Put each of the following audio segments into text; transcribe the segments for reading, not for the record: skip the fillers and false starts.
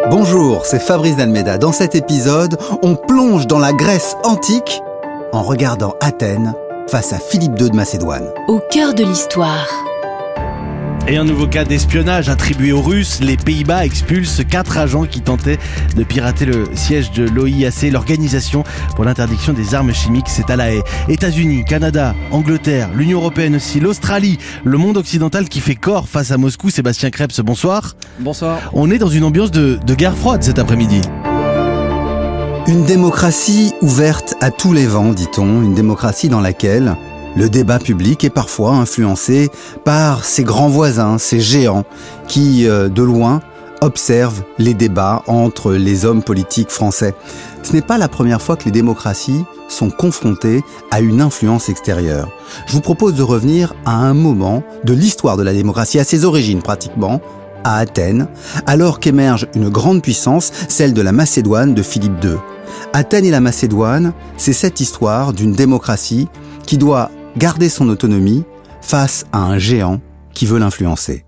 Bonjour, c'est Fabrice Dalméda. Dans cet épisode, on plonge dans la Grèce antique en regardant Athènes face à Philippe II de Macédoine. Au cœur de l'histoire. Et un nouveau cas d'espionnage attribué aux Russes. Les Pays-Bas expulsent 4 agents qui tentaient de pirater le siège de l'OIAC, l'Organisation pour l'interdiction des armes chimiques. C'est à La Haye. États-Unis, Canada, Angleterre, l'Union européenne aussi, l'Australie, le monde occidental qui fait corps face à Moscou. Sébastien Krebs, bonsoir. Bonsoir. On est dans une ambiance de guerre froide cet après-midi. Une démocratie ouverte à tous les vents, dit-on. Une démocratie dans laquelle le débat public est parfois influencé par ses grands voisins, ces géants qui, de loin, observent les débats entre les hommes politiques français. Ce n'est pas la première fois que les démocraties sont confrontées à une influence extérieure. Je vous propose de revenir à un moment de l'histoire de la démocratie, à ses origines pratiquement, à Athènes, alors qu'émerge une grande puissance, celle de la Macédoine de Philippe II. Athènes et la Macédoine, c'est cette histoire d'une démocratie qui doit garder son autonomie face à un géant qui veut l'influencer.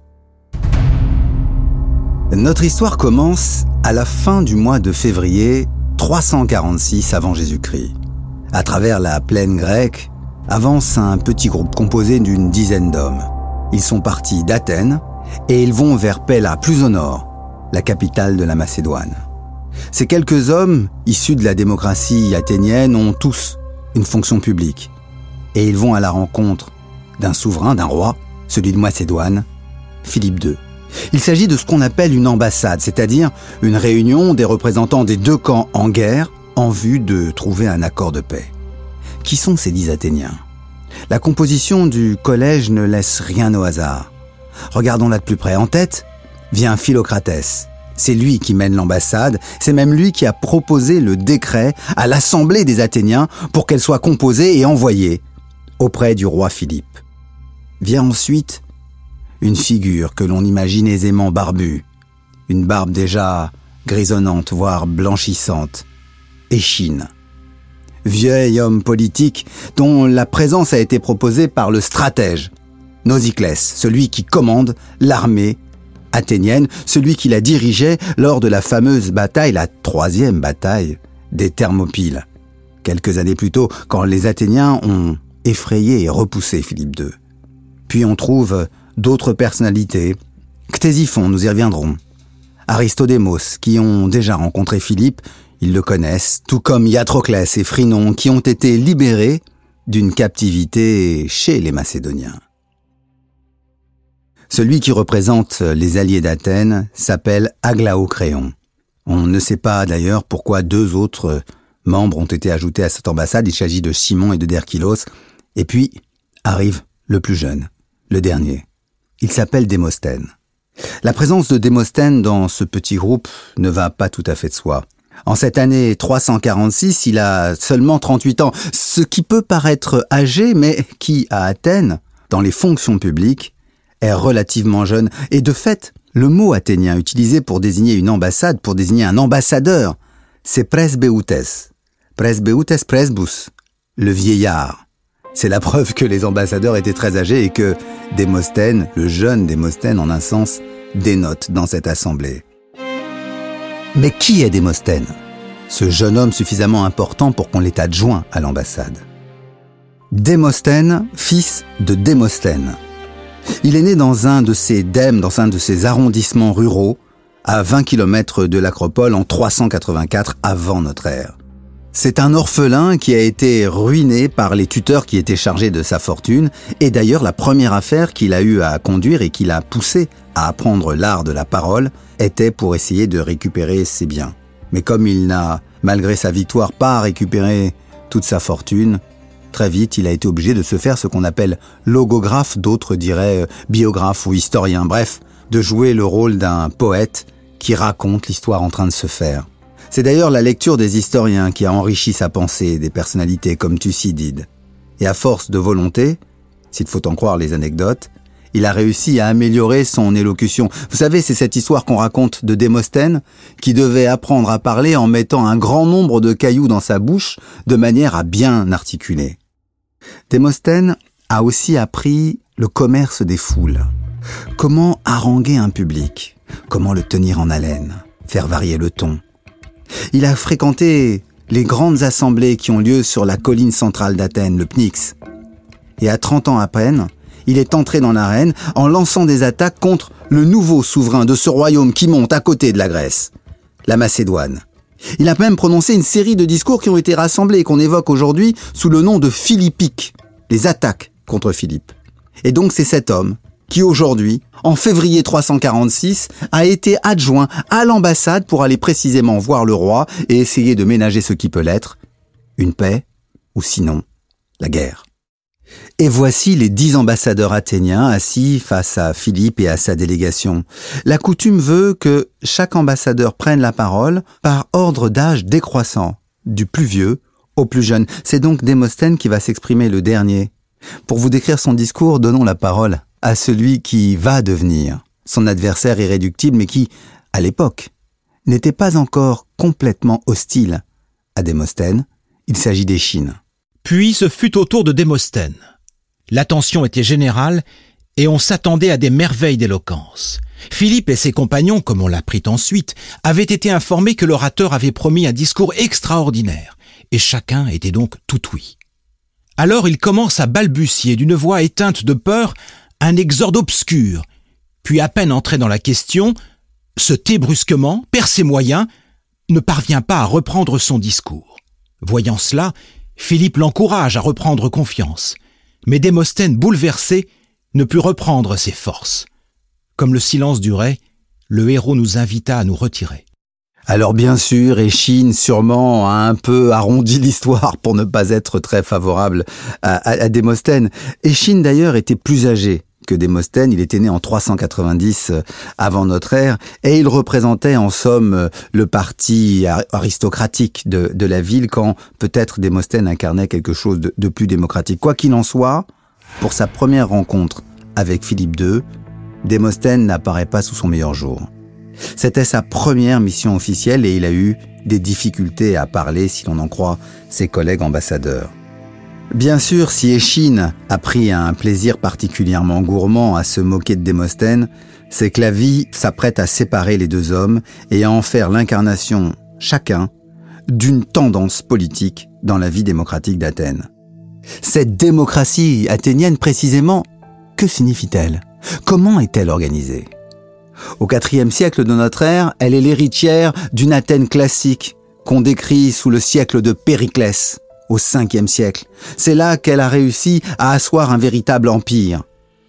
Notre histoire commence à la fin du mois de février 346 avant Jésus-Christ. À travers la plaine grecque, avance un petit groupe composé d'une dizaine d'hommes. Ils sont partis d'Athènes et ils vont vers Pella, plus au nord, la capitale de la Macédoine. Ces quelques hommes, issus de la démocratie athénienne, ont tous une fonction publique. Et ils vont à la rencontre d'un souverain, d'un roi, celui de Macédoine, Philippe II. Il s'agit de ce qu'on appelle une ambassade, c'est-à-dire une réunion des représentants des deux camps en guerre en vue de trouver un accord de paix. Qui sont ces 10 Athéniens ? La composition du collège ne laisse rien au hasard. Regardons-la de plus près. En tête vient Philocratès. C'est lui qui mène l'ambassade, c'est même lui qui a proposé le décret à l'Assemblée des Athéniens pour qu'elle soit composée et envoyée auprès du roi Philippe. Vient ensuite une figure que l'on imagine aisément barbue, une barbe déjà grisonnante, voire blanchissante, Échine. Vieil homme politique dont la présence a été proposée par le stratège, Nausiclès, celui qui commande l'armée athénienne, celui qui la dirigeait lors de la fameuse bataille, la 3e bataille des Thermopyles, quelques années plus tôt, quand les Athéniens ont effrayé et repoussé Philippe II. Puis on trouve d'autres personnalités, Ctésiphon, nous y reviendrons, Aristodémos, qui ont déjà rencontré Philippe, ils le connaissent, tout comme Iatroclès et Phrynon, qui ont été libérés d'une captivité chez les Macédoniens. Celui qui représente les alliés d'Athènes s'appelle Aglaocréon. On ne sait pas d'ailleurs pourquoi 2 autres membres ont été ajoutés à cette ambassade. Il s'agit de Simon et de Derkylos. Et puis arrive le plus jeune, le dernier. Il s'appelle Démosthène. La présence de Démosthène dans ce petit groupe ne va pas tout à fait de soi. En cette année 346, il a seulement 38 ans, ce qui peut paraître âgé, mais qui, à Athènes, dans les fonctions publiques, est relativement jeune. Et de fait, le mot athénien utilisé pour désigner une ambassade, pour désigner un ambassadeur, c'est presbeutes. Presbeutes presbus, le vieillard. C'est la preuve que les ambassadeurs étaient très âgés et que Démosthène, le jeune Démosthène en un sens, dénote dans cette assemblée. Mais qui est Démosthène ? Ce jeune homme suffisamment important pour qu'on l'ait adjoint à l'ambassade. Démosthène, fils de Démosthène. Il est né dans un de ces dèmes, dans un de ces arrondissements ruraux, à 20 km de l'Acropole en 384 avant notre ère. C'est un orphelin qui a été ruiné par les tuteurs qui étaient chargés de sa fortune, et d'ailleurs la première affaire qu'il a eu à conduire et qui l'a poussé à apprendre l'art de la parole était pour essayer de récupérer ses biens. Mais comme il n'a, malgré sa victoire, pas récupéré toute sa fortune, très vite il a été obligé de se faire ce qu'on appelle logographe, d'autres diraient biographe ou historien, bref, de jouer le rôle d'un poète qui raconte l'histoire en train de se faire. C'est d'ailleurs la lecture des historiens qui a enrichi sa pensée, des personnalités comme Thucydide. Et à force de volonté, s'il faut en croire les anecdotes, il a réussi à améliorer son élocution. Vous savez, c'est cette histoire qu'on raconte de Démosthène, qui devait apprendre à parler en mettant un grand nombre de cailloux dans sa bouche, de manière à bien articuler. Démosthène a aussi appris le commerce des foules. Comment haranguer un public ? Comment le tenir en haleine ? faire varier le ton. Il a fréquenté les grandes assemblées qui ont lieu sur la colline centrale d'Athènes, le Pnyx. Et à 30 ans à peine, il est entré dans l'arène en lançant des attaques contre le nouveau souverain de ce royaume qui monte à côté de la Grèce, la Macédoine. Il a même prononcé une série de discours qui ont été rassemblés et qu'on évoque aujourd'hui sous le nom de philippiques, les attaques contre Philippe. Et donc c'est cet homme qui aujourd'hui, en février 346, a été adjoint à l'ambassade pour aller précisément voir le roi et essayer de ménager ce qui peut l'être, une paix ou sinon la guerre. Et voici les 10 ambassadeurs athéniens assis face à Philippe et à sa délégation. La coutume veut que chaque ambassadeur prenne la parole par ordre d'âge décroissant, du plus vieux au plus jeune. C'est donc Démosthène qui va s'exprimer le dernier. Pour vous décrire son discours, donnons la parole à celui qui va devenir son adversaire irréductible, mais qui, à l'époque, n'était pas encore complètement hostile à Démosthène. Il s'agit d'Échine. Puis ce fut au tour de Démosthène. L'attention était générale et on s'attendait à des merveilles d'éloquence. Philippe et ses compagnons, comme on l'apprit ensuite, avaient été informés que l'orateur avait promis un discours extraordinaire et chacun était donc tout ouïe. Alors il commence à balbutier d'une voix éteinte de peur un exorde obscur, puis à peine entré dans la question, se tait brusquement, perd ses moyens, ne parvient pas à reprendre son discours. Voyant cela, Philippe l'encourage à reprendre confiance, mais Démosthène, bouleversé, ne put reprendre ses forces. Comme le silence durait, le héros nous invita à nous retirer. Alors bien sûr, Échine sûrement a un peu arrondi l'histoire pour ne pas être très favorable à Démosthène. Échine d'ailleurs était plus âgé que Démosthène, il était né en 390 avant notre ère, et il représentait en somme le parti aristocratique de la ville, quand peut-être Démosthène incarnait quelque chose de plus démocratique. Quoi qu'il en soit, pour sa première rencontre avec Philippe II, Démosthène n'apparaît pas sous son meilleur jour. C'était sa première mission officielle et il a eu des difficultés à parler, si l'on en croit ses collègues ambassadeurs. Bien sûr, si Échine a pris un plaisir particulièrement gourmand à se moquer de Démosthène, c'est que la vie s'apprête à séparer les deux hommes et à en faire l'incarnation, chacun, d'une tendance politique dans la vie démocratique d'Athènes. Cette démocratie athénienne, précisément, que signifie-t-elle ? Comment est-elle organisée ? Au IVe siècle de notre ère, elle est l'héritière d'une Athènes classique qu'on décrit sous le siècle de Périclès, au Ve siècle. C'est là qu'elle a réussi à asseoir un véritable empire.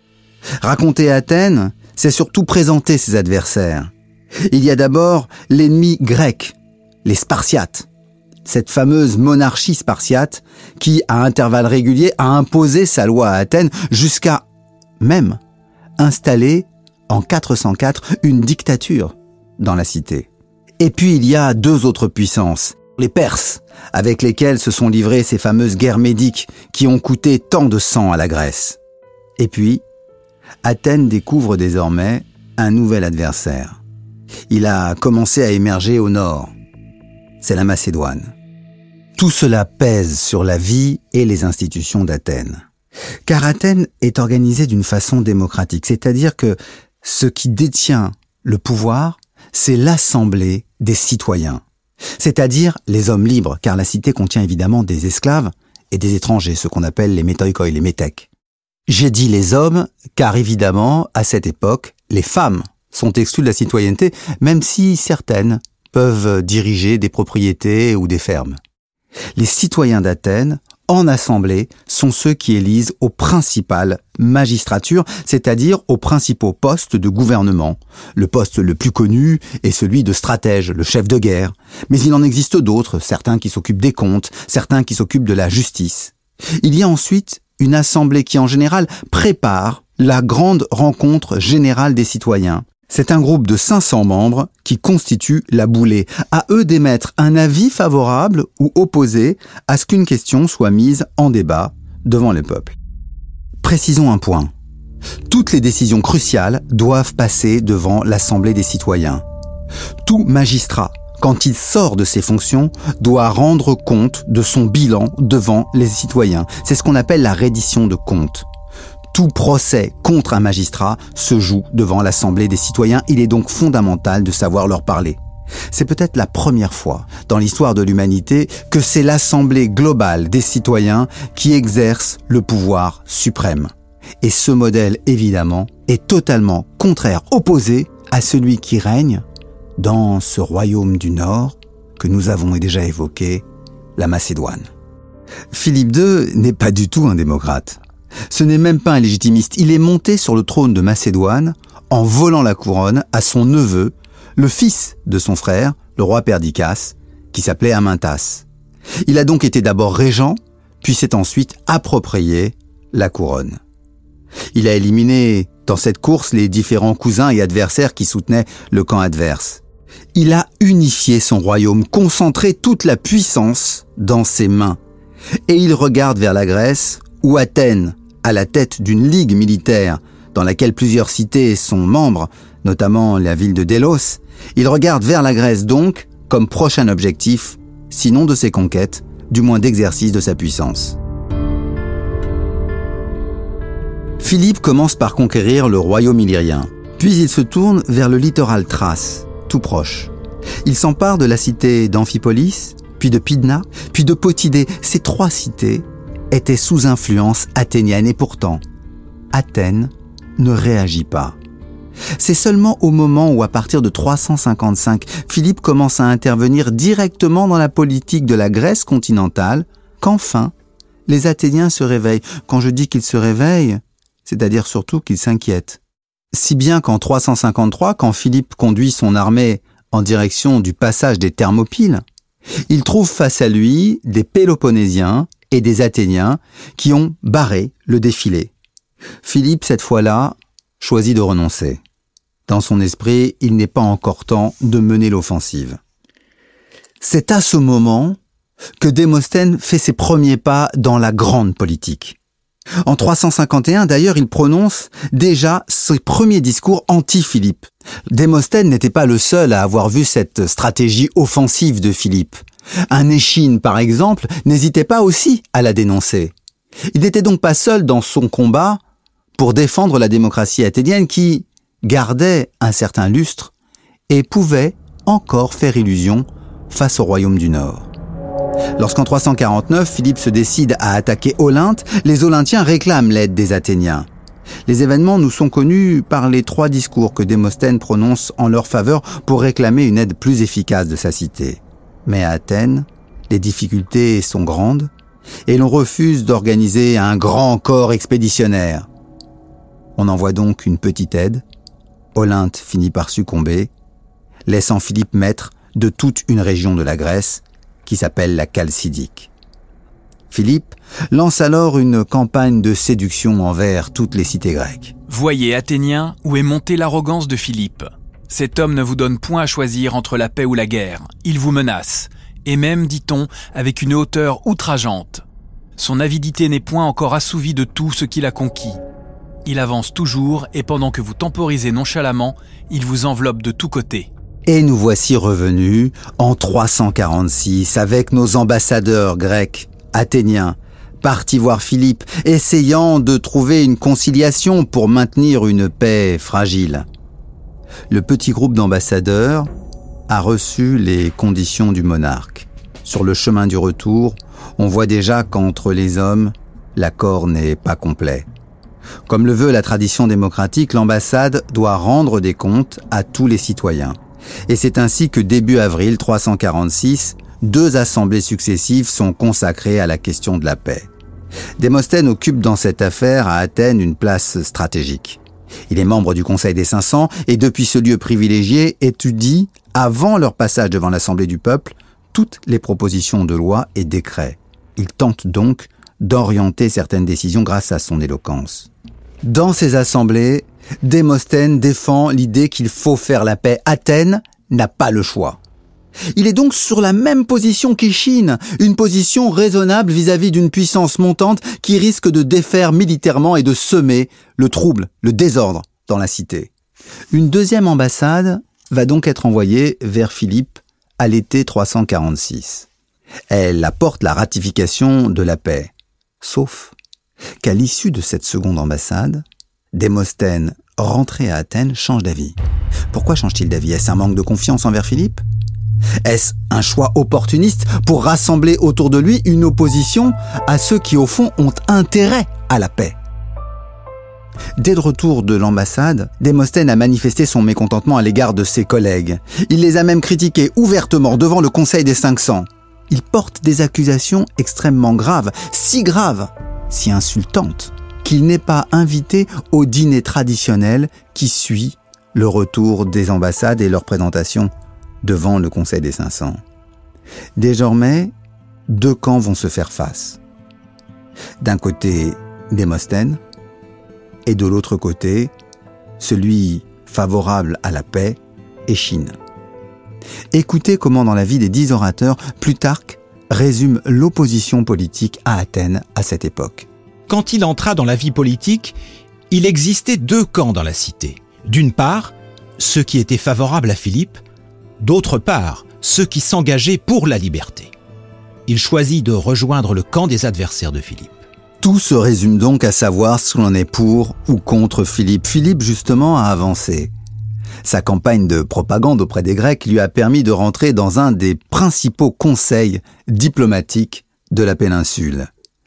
Raconter Athènes, c'est surtout présenter ses adversaires. Il y a d'abord l'ennemi grec, les Spartiates. Cette fameuse monarchie spartiate qui, à intervalles réguliers, a imposé sa loi à Athènes jusqu'à même installer en 404 une dictature dans la cité. Et puis il y a 2 autres puissances, les Perses, avec lesquels se sont livrées ces fameuses guerres médiques qui ont coûté tant de sang à la Grèce. Et puis, Athènes découvre désormais un nouvel adversaire. Il a commencé à émerger au nord. C'est la Macédoine. Tout cela pèse sur la vie et les institutions d'Athènes. Car Athènes est organisée d'une façon démocratique, c'est-à-dire que ce qui détient le pouvoir, c'est l'assemblée des citoyens. C'est-à-dire les hommes libres, car la cité contient évidemment des esclaves et des étrangers, ce qu'on appelle les métoikoi, les métèques. J'ai dit les hommes, car évidemment, à cette époque, les femmes sont exclues de la citoyenneté, même si certaines peuvent diriger des propriétés ou des fermes. Les citoyens d'Athènes, en assemblée, sont ceux qui élisent aux principales magistratures, c'est-à-dire aux principaux postes de gouvernement. Le poste le plus connu est celui de stratège, le chef de guerre. Mais il en existe d'autres, certains qui s'occupent des comptes, certains qui s'occupent de la justice. Il y a ensuite une assemblée qui, en général, prépare la grande rencontre générale des citoyens. C'est un groupe de 500 membres qui constitue la boulée. À eux d'émettre un avis favorable ou opposé à ce qu'une question soit mise en débat devant le peuple. Précisons un point. Toutes les décisions cruciales doivent passer devant l'Assemblée des citoyens. Tout magistrat, quand il sort de ses fonctions, doit rendre compte de son bilan devant les citoyens. C'est ce qu'on appelle la reddition de comptes. Tout procès contre un magistrat se joue devant l'Assemblée des citoyens. Il est donc fondamental de savoir leur parler. C'est peut-être la première fois dans l'histoire de l'humanité que c'est l'assemblée globale des citoyens qui exerce le pouvoir suprême. Et ce modèle, évidemment, est totalement contraire, opposé à celui qui règne dans ce royaume du Nord que nous avons déjà évoqué, la Macédoine. Philippe II n'est pas du tout un démocrate. Ce n'est même pas un légitimiste. Il est monté sur le trône de Macédoine en volant la couronne à son neveu, le fils de son frère, le roi Perdiccas, qui s'appelait Amyntas. Il a donc été d'abord régent, puis s'est ensuite approprié la couronne. Il a éliminé dans cette course les différents cousins et adversaires qui soutenaient le camp adverse. Il a unifié son royaume, concentré toute la puissance dans ses mains. Et il regarde vers la Grèce, où Athènes, à la tête d'une ligue militaire dans laquelle plusieurs cités sont membres, notamment la ville de Délos, il regarde vers la Grèce donc comme prochain objectif, sinon de ses conquêtes, du moins d'exercice de sa puissance. Philippe commence par conquérir le royaume illyrien, puis il se tourne vers le littoral thrace, tout proche. Il s'empare de la cité d'Amphipolis, puis de Pydna, puis de Potidée. Ces 3 cités étaient sous influence athénienne et pourtant, Athènes ne réagit pas. C'est seulement au moment où, à partir de 355, Philippe commence à intervenir directement dans la politique de la Grèce continentale, qu'enfin, les Athéniens se réveillent. Quand je dis qu'ils se réveillent, c'est-à-dire surtout qu'ils s'inquiètent. Si bien qu'en 353, quand Philippe conduit son armée en direction du passage des Thermopyles, il trouve face à lui des Péloponnésiens et des Athéniens qui ont barré le défilé. Philippe, cette fois-là, choisit de renoncer. Dans son esprit, il n'est pas encore temps de mener l'offensive. C'est à ce moment que Démosthène fait ses premiers pas dans la grande politique. En 351, d'ailleurs, il prononce déjà ses premiers discours anti-Philippe. Démosthène n'était pas le seul à avoir vu cette stratégie offensive de Philippe. Un Échine, par exemple, n'hésitait pas aussi à la dénoncer. Il n'était donc pas seul dans son combat pour défendre la démocratie athénienne qui gardait un certain lustre et pouvait encore faire illusion face au royaume du Nord. Lorsqu'en 349, Philippe se décide à attaquer Olynte, les Olyntiens réclament l'aide des Athéniens. Les événements nous sont connus par les 3 discours que Démosthène prononce en leur faveur pour réclamer une aide plus efficace de sa cité. Mais à Athènes, les difficultés sont grandes et l'on refuse d'organiser un grand corps expéditionnaire. On envoie donc une petite aide. Olynte finit par succomber, laissant Philippe maître de toute une région de la Grèce qui s'appelle la Chalcidique. Philippe lance alors une campagne de séduction envers toutes les cités grecques. Voyez, Athéniens, où est montée l'arrogance de Philippe. Cet homme ne vous donne point à choisir entre la paix ou la guerre. Il vous menace, et même, dit-on, avec une hauteur outrageante. Son avidité n'est point encore assouvie de tout ce qu'il a conquis. Il avance toujours, et pendant que vous temporisez nonchalamment, il vous enveloppe de tous côtés. Et nous voici revenus en 346 avec nos ambassadeurs grecs, athéniens, partis voir Philippe, essayant de trouver une conciliation pour maintenir une paix fragile. Le petit groupe d'ambassadeurs a reçu les conditions du monarque. Sur le chemin du retour, on voit déjà qu'entre les hommes, l'accord n'est pas complet. Comme le veut la tradition démocratique, l'ambassade doit rendre des comptes à tous les citoyens. Et c'est ainsi que début avril 346, 2 assemblées successives sont consacrées à la question de la paix. Démosthène occupe dans cette affaire à Athènes une place stratégique. Il est membre du Conseil des 500 et depuis ce lieu privilégié étudie, avant leur passage devant l'Assemblée du peuple, toutes les propositions de loi et décrets. Il tente donc d'orienter certaines décisions grâce à son éloquence. Dans ces assemblées, Démosthène défend l'idée qu'il faut faire la paix. Athènes n'a pas le choix. Il est donc sur la même position qu'Échine, une position raisonnable vis-à-vis d'une puissance montante qui risque de défaire militairement et de semer le trouble, le désordre dans la cité. Une deuxième ambassade va donc être envoyée vers Philippe à l'été 346. Elle apporte la ratification de la paix. Sauf qu'à l'issue de cette seconde ambassade, Démosthène, rentré à Athènes, change d'avis. Pourquoi change-t-il d'avis? Est-ce un manque de confiance envers Philippe? Est-ce un choix opportuniste pour rassembler autour de lui une opposition à ceux qui, au fond, ont intérêt à la paix ? Dès le retour de l'ambassade, Démosthène a manifesté son mécontentement à l'égard de ses collègues. Il les a même critiqués ouvertement devant le Conseil des 500. Il porte des accusations extrêmement graves, si insultantes, qu'il n'est pas invité au dîner traditionnel qui suit le retour des ambassades et leur présentation devant le Conseil des 500. Désormais, deux camps vont se faire face. D'un côté, Démosthène, et de l'autre côté, celui favorable à la paix, Échine. Écoutez comment dans la vie des 10 orateurs, Plutarque résume l'opposition politique à Athènes à cette époque. Quand il entra dans la vie politique, il existait deux camps dans la cité. D'une part, ceux qui étaient favorables à Philippe, d'autre part, ceux qui s'engageaient pour la liberté. Il choisit de rejoindre le camp des adversaires de Philippe. Tout se résume donc à savoir si l'on est pour ou contre Philippe. Philippe, justement, a avancé. Sa campagne de propagande auprès des Grecs lui a permis de rentrer dans un des principaux conseils diplomatiques de la péninsule,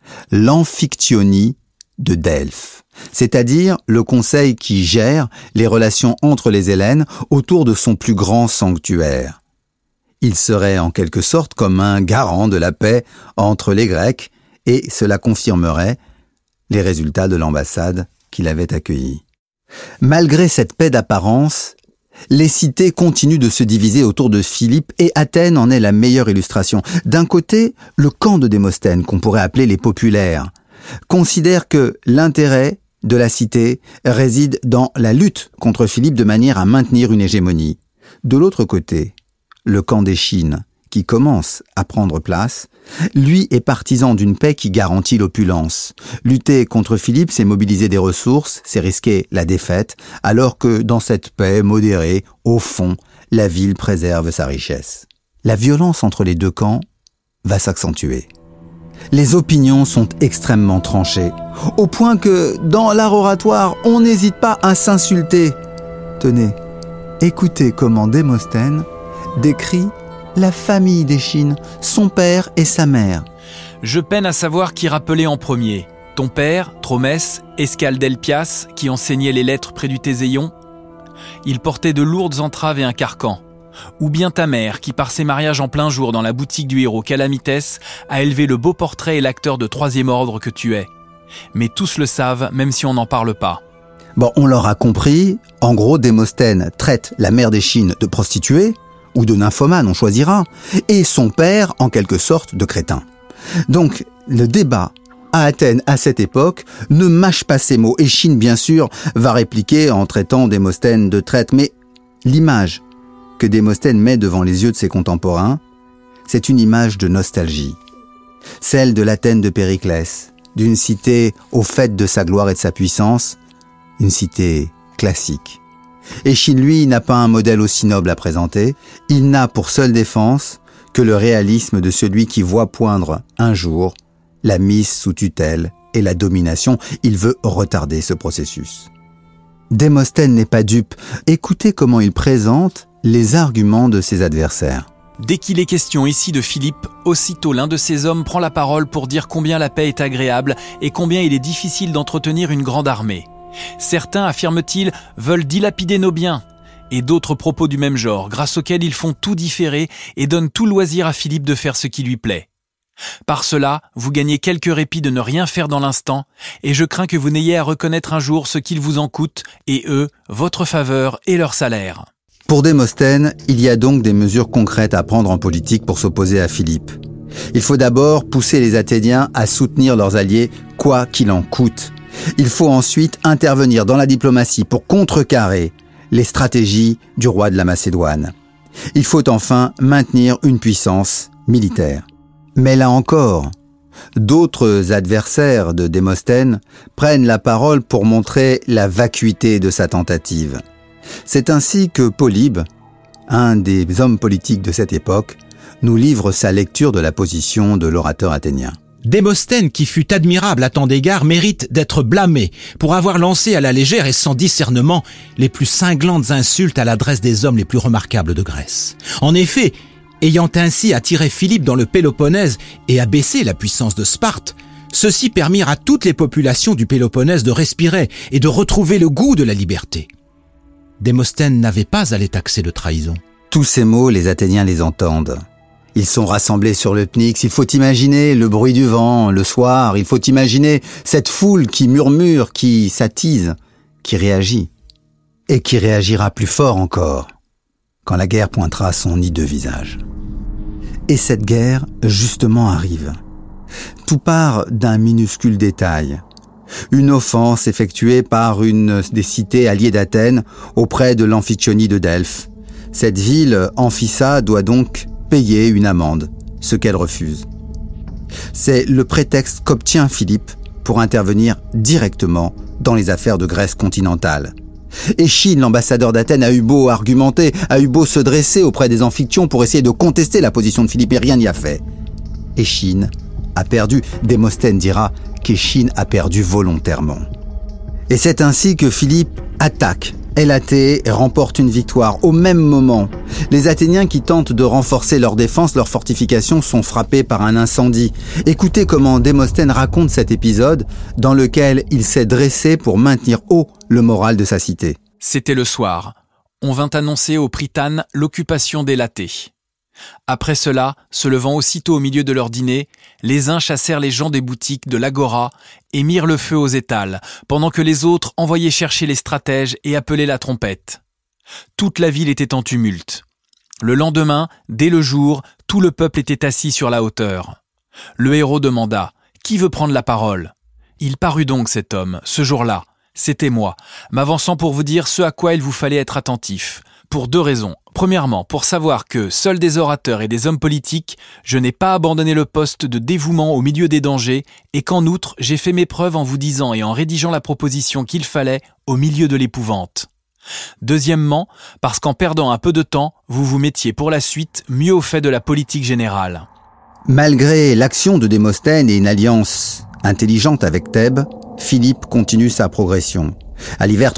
l'Amphictyonie de Delphes, c'est-à-dire le conseil qui gère les relations entre les Hellènes autour de son plus grand sanctuaire. Il serait en quelque sorte comme un garant de la paix entre les Grecs, et cela confirmerait les résultats de l'ambassade qu'il avait accueillie. Malgré cette paix d'apparence, les cités continuent de se diviser autour de Philippe et Athènes en est la meilleure illustration. D'un côté, le camp de Démosthène, qu'on pourrait appeler les populaires, considère que l'intérêt de la cité réside dans la lutte contre Philippe de manière à maintenir une hégémonie. De l'autre côté, le camp d'Échine, qui commence à prendre place, lui est partisan d'une paix qui garantit l'opulence. Lutter contre Philippe, c'est mobiliser des ressources, c'est risquer la défaite, alors que dans cette paix modérée, au fond, la ville préserve sa richesse. La violence entre les deux camps va s'accentuer. Les opinions sont extrêmement tranchées, au point que, dans l'art oratoire, on n'hésite pas à s'insulter. Tenez, écoutez comment Démosthène décrit la famille d'Échine, son père et sa mère. Je peine à savoir qui rappelait en premier. Ton père, Tromès, Escaldelpias, qui enseignait les lettres près du Théséion. Il portait de lourdes entraves et un carcan. Ou bien ta mère, qui par ses mariages en plein jour dans la boutique du héros Calamithès, a élevé le beau portrait et l'acteur de 3e ordre que tu es. Mais tous le savent, même si on n'en parle pas. Bon, on l'aura compris, en gros, Démosthène traite la mère d'Échine de prostituée, ou de nymphomane, on choisira, et son père, en quelque sorte, de crétin. Donc, le débat à Athènes, à cette époque, ne mâche pas ses mots. Échine, bien sûr, va répliquer en traitant Démosthène de traître, mais l'image que Démosthène met devant les yeux de ses contemporains, c'est une image de nostalgie. Celle de l'Athènes de Périclès, d'une cité au fait de sa gloire et de sa puissance, une cité classique. Échine, lui, n'a pas un modèle aussi noble à présenter. Il n'a pour seule défense que le réalisme de celui qui voit poindre un jour la mise sous tutelle et la domination. Il veut retarder ce processus. Démosthène n'est pas dupe. Écoutez comment il présente les arguments de ses adversaires. Dès qu'il est question ici de Philippe, aussitôt l'un de ces hommes prend la parole pour dire combien la paix est agréable et combien il est difficile d'entretenir une grande armée. Certains, affirment-ils, veulent dilapider nos biens, et d'autres propos du même genre, grâce auxquels ils font tout différer et donnent tout loisir à Philippe de faire ce qui lui plaît. Par cela, vous gagnez quelques répits de ne rien faire dans l'instant, et je crains que vous n'ayez à reconnaître un jour ce qu'il vous en coûte, et eux, votre faveur et leur salaire. Pour Démosthène, il y a donc des mesures concrètes à prendre en politique pour s'opposer à Philippe. Il faut d'abord pousser les Athéniens à soutenir leurs alliés, quoi qu'il en coûte. Il faut ensuite intervenir dans la diplomatie pour contrecarrer les stratégies du roi de la Macédoine. Il faut enfin maintenir une puissance militaire. Mais là encore, d'autres adversaires de Démosthène prennent la parole pour montrer la vacuité de sa tentative. C'est ainsi que Polybe, un des hommes politiques de cette époque, nous livre sa lecture de la position de l'orateur athénien. Démosthène, qui fut admirable à tant d'égards, mérite d'être blâmé pour avoir lancé à la légère et sans discernement les plus cinglantes insultes à l'adresse des hommes les plus remarquables de Grèce. En effet, Ayant ainsi attiré Philippe dans le Péloponnèse et abaissé la puissance de Sparte, ceci permirent à toutes les populations du Péloponnèse de respirer et de retrouver le goût de la liberté. Démosthène n'avait pas à les taxer de trahison. Tous ces mots, les Athéniens les entendent. Ils sont rassemblés sur le Pnyx. Il faut imaginer le bruit du vent, le soir. Il faut imaginer cette foule qui murmure, qui s'attise, qui réagit. Et qui réagira plus fort encore, quand la guerre pointera son hideux visage. Et cette guerre, justement, arrive. Tout part d'un minuscule détail. Une offense effectuée par une des cités alliées d'Athènes auprès de l'Amphictyonie de Delphes. Cette ville, Amphissa, doit donc payer une amende, ce qu'elle refuse. C'est le prétexte qu'obtient Philippe pour intervenir directement dans les affaires de Grèce continentale. Échine, l'ambassadeur d'Athènes, a eu beau argumenter, a eu beau se dresser auprès des Amphictyons pour essayer de contester la position de Philippe, et rien n'y a fait. Échine a perdu. Démosthène dira qu'Échine a perdu volontairement. Et c'est ainsi que Philippe attaque Élatée et remporte une victoire. Au même moment, les Athéniens qui tentent de renforcer leur défense, leurs fortifications, sont frappés par un incendie. Écoutez comment Démosthène raconte cet épisode dans lequel il s'est dressé pour maintenir haut le moral de sa cité. C'était le soir. On vint annoncer aux Prytanes l'occupation d'Élatée. Après cela, se levant aussitôt au milieu de leur dîner, les uns chassèrent les gens des boutiques de l'agora et mirent le feu aux étals, pendant que les autres envoyaient chercher les stratèges et appelaient la trompette. Toute la ville était en tumulte. Le lendemain, dès le jour, tout le peuple était assis sur la hauteur. Le héros demanda « Qui veut prendre la parole ?» Il parut donc cet homme, ce jour-là. C'était moi, m'avançant pour vous dire ce à quoi il vous fallait être attentif. Pour 2 raisons. Premièrement, pour savoir que, seuls des orateurs et des hommes politiques, je n'ai pas abandonné le poste de dévouement au milieu des dangers et qu'en outre, j'ai fait mes preuves en vous disant et en rédigeant la proposition qu'il fallait au milieu de l'épouvante. Deuxièmement, parce qu'en perdant un peu de temps, vous vous mettiez pour la suite mieux au fait de la politique générale. Malgré l'action de Démosthène et une alliance intelligente avec Thèbes, Philippe continue sa progression. À l'hiver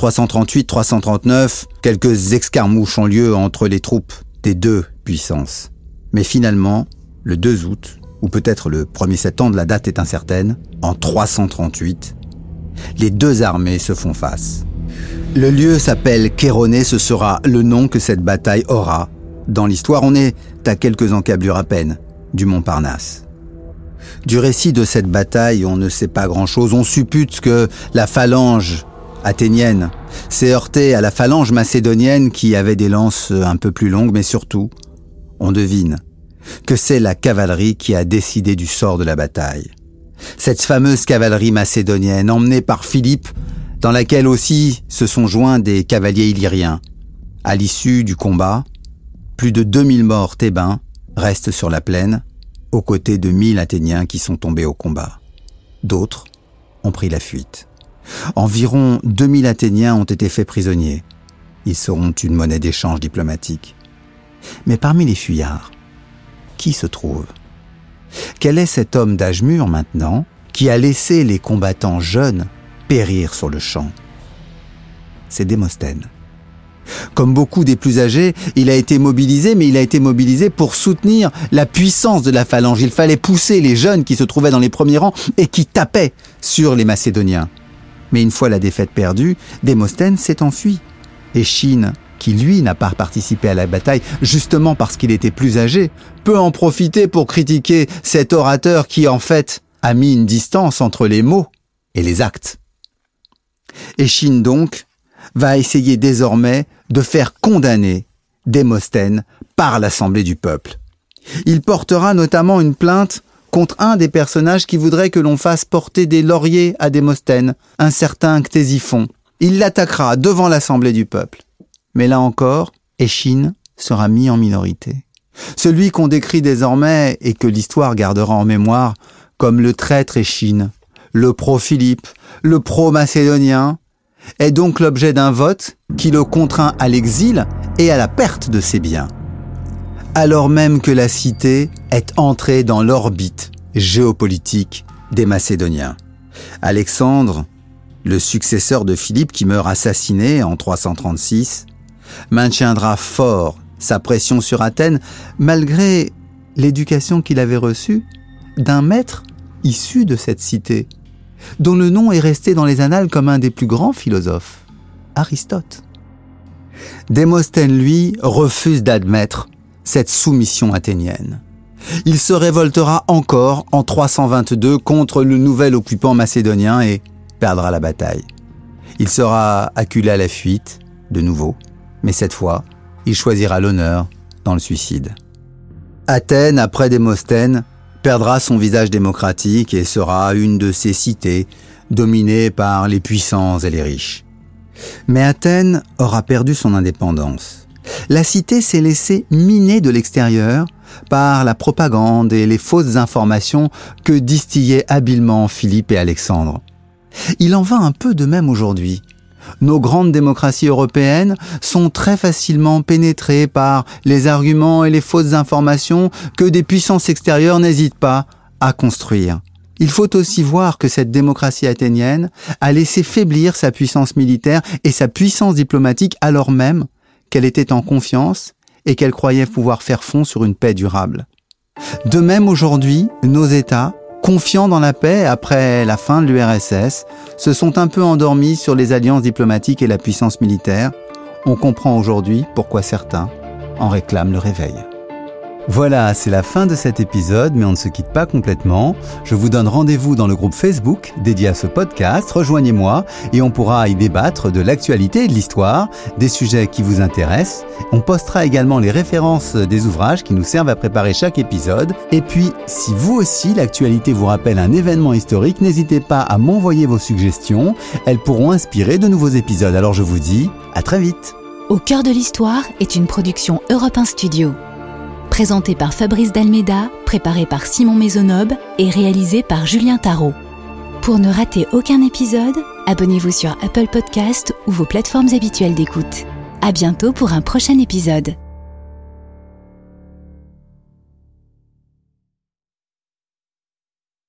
338-339, quelques escarmouches ont lieu entre les troupes des 2 puissances. Mais finalement, le 2 août, ou peut-être le 1er septembre, la date est incertaine, en 338, les 2 armées se font face. Le lieu s'appelle Chéronée, ce sera le nom que cette bataille aura. Dans l'histoire, on est à quelques encablures à peine du mont Parnasse. Du récit de cette bataille, on ne sait pas grand-chose. On suppute que la phalange athénienne s'est heurtée à la phalange macédonienne qui avait des lances un peu plus longues, mais surtout, on devine que c'est la cavalerie qui a décidé du sort de la bataille. Cette fameuse cavalerie macédonienne, emmenée par Philippe, dans laquelle aussi se sont joints des cavaliers illyriens. À l'issue du combat, plus de 2000 morts thébains restent sur la plaine, aux côtés de 1000 Athéniens qui sont tombés au combat. D'autres ont pris la fuite. Environ 2000 Athéniens ont été faits prisonniers. Ils seront une monnaie d'échange diplomatique. Mais parmi les fuyards, qui se trouve ? Quel est cet homme d'âge mûr maintenant qui a laissé les combattants jeunes périr sur le champ ? C'est Démosthène. Comme beaucoup des plus âgés, il a été mobilisé, mais il a été mobilisé pour soutenir la puissance de la phalange. Il fallait pousser les jeunes qui se trouvaient dans les premiers rangs et qui tapaient sur les Macédoniens. Mais une fois la défaite perdue, Démosthène s'est enfui. Échine, qui lui n'a pas participé à la bataille, justement parce qu'il était plus âgé, peut en profiter pour critiquer cet orateur qui, en fait, a mis une distance entre les mots et les actes. Échine, donc, va essayer désormais de faire condamner Démosthène par l'Assemblée du peuple. Il portera notamment une plainte contre un des personnages qui voudrait que l'on fasse porter des lauriers à Démosthène, un certain Ctésiphon. Il l'attaquera devant l'Assemblée du peuple. Mais là encore, Échine sera mis en minorité. Celui qu'on décrit désormais et que l'histoire gardera en mémoire comme le traître Échine, le pro-Philippe, le pro-macédonien, est donc l'objet d'un vote qui le contraint à l'exil et à la perte de ses biens. Alors même que la cité est entrée dans l'orbite géopolitique des Macédoniens. Alexandre, le successeur de Philippe qui meurt assassiné en 336, maintiendra fort sa pression sur Athènes, malgré l'éducation qu'il avait reçue d'un maître issu de cette cité, dont le nom est resté dans les annales comme un des plus grands philosophes, Aristote. Démosthène, lui, refuse d'admettre cette soumission athénienne. Il se révoltera encore en 322 contre le nouvel occupant macédonien et perdra la bataille. Il sera acculé à la fuite, de nouveau, mais cette fois, il choisira l'honneur dans le suicide. Athènes, après Démosthène, perdra son visage démocratique et sera une de ces cités dominées par les puissants et les riches. Mais Athènes aura perdu son indépendance. La cité s'est laissée miner de l'extérieur par la propagande et les fausses informations que distillaient habilement Philippe et Alexandre. Il en va un peu de même aujourd'hui. Nos grandes démocraties européennes sont très facilement pénétrées par les arguments et les fausses informations que des puissances extérieures n'hésitent pas à construire. Il faut aussi voir que cette démocratie athénienne a laissé faiblir sa puissance militaire et sa puissance diplomatique alors même qu'elle était en confiance et qu'elle croyait pouvoir faire fond sur une paix durable. De même aujourd'hui, nos États, confiants dans la paix après la fin de l'URSS, se sont un peu endormis sur les alliances diplomatiques et la puissance militaire. On comprend aujourd'hui pourquoi certains en réclament le réveil. Voilà, c'est la fin de cet épisode, mais on ne se quitte pas complètement. Je vous donne rendez-vous dans le groupe Facebook dédié à ce podcast. Rejoignez-moi et on pourra y débattre de l'actualité et de l'histoire, des sujets qui vous intéressent. On postera également les références des ouvrages qui nous servent à préparer chaque épisode. Et puis, si vous aussi, l'actualité vous rappelle un événement historique, n'hésitez pas à m'envoyer vos suggestions. Elles pourront inspirer de nouveaux épisodes. Alors je vous dis à très vite. Au cœur de l'histoire est une production Europe 1 Studio. Présenté par Fabrice Dalméda, préparé par Simon Maisonneuve et réalisé par Julien Tarot. Pour ne rater aucun épisode, abonnez-vous sur Apple Podcasts ou vos plateformes habituelles d'écoute. À bientôt pour un prochain épisode.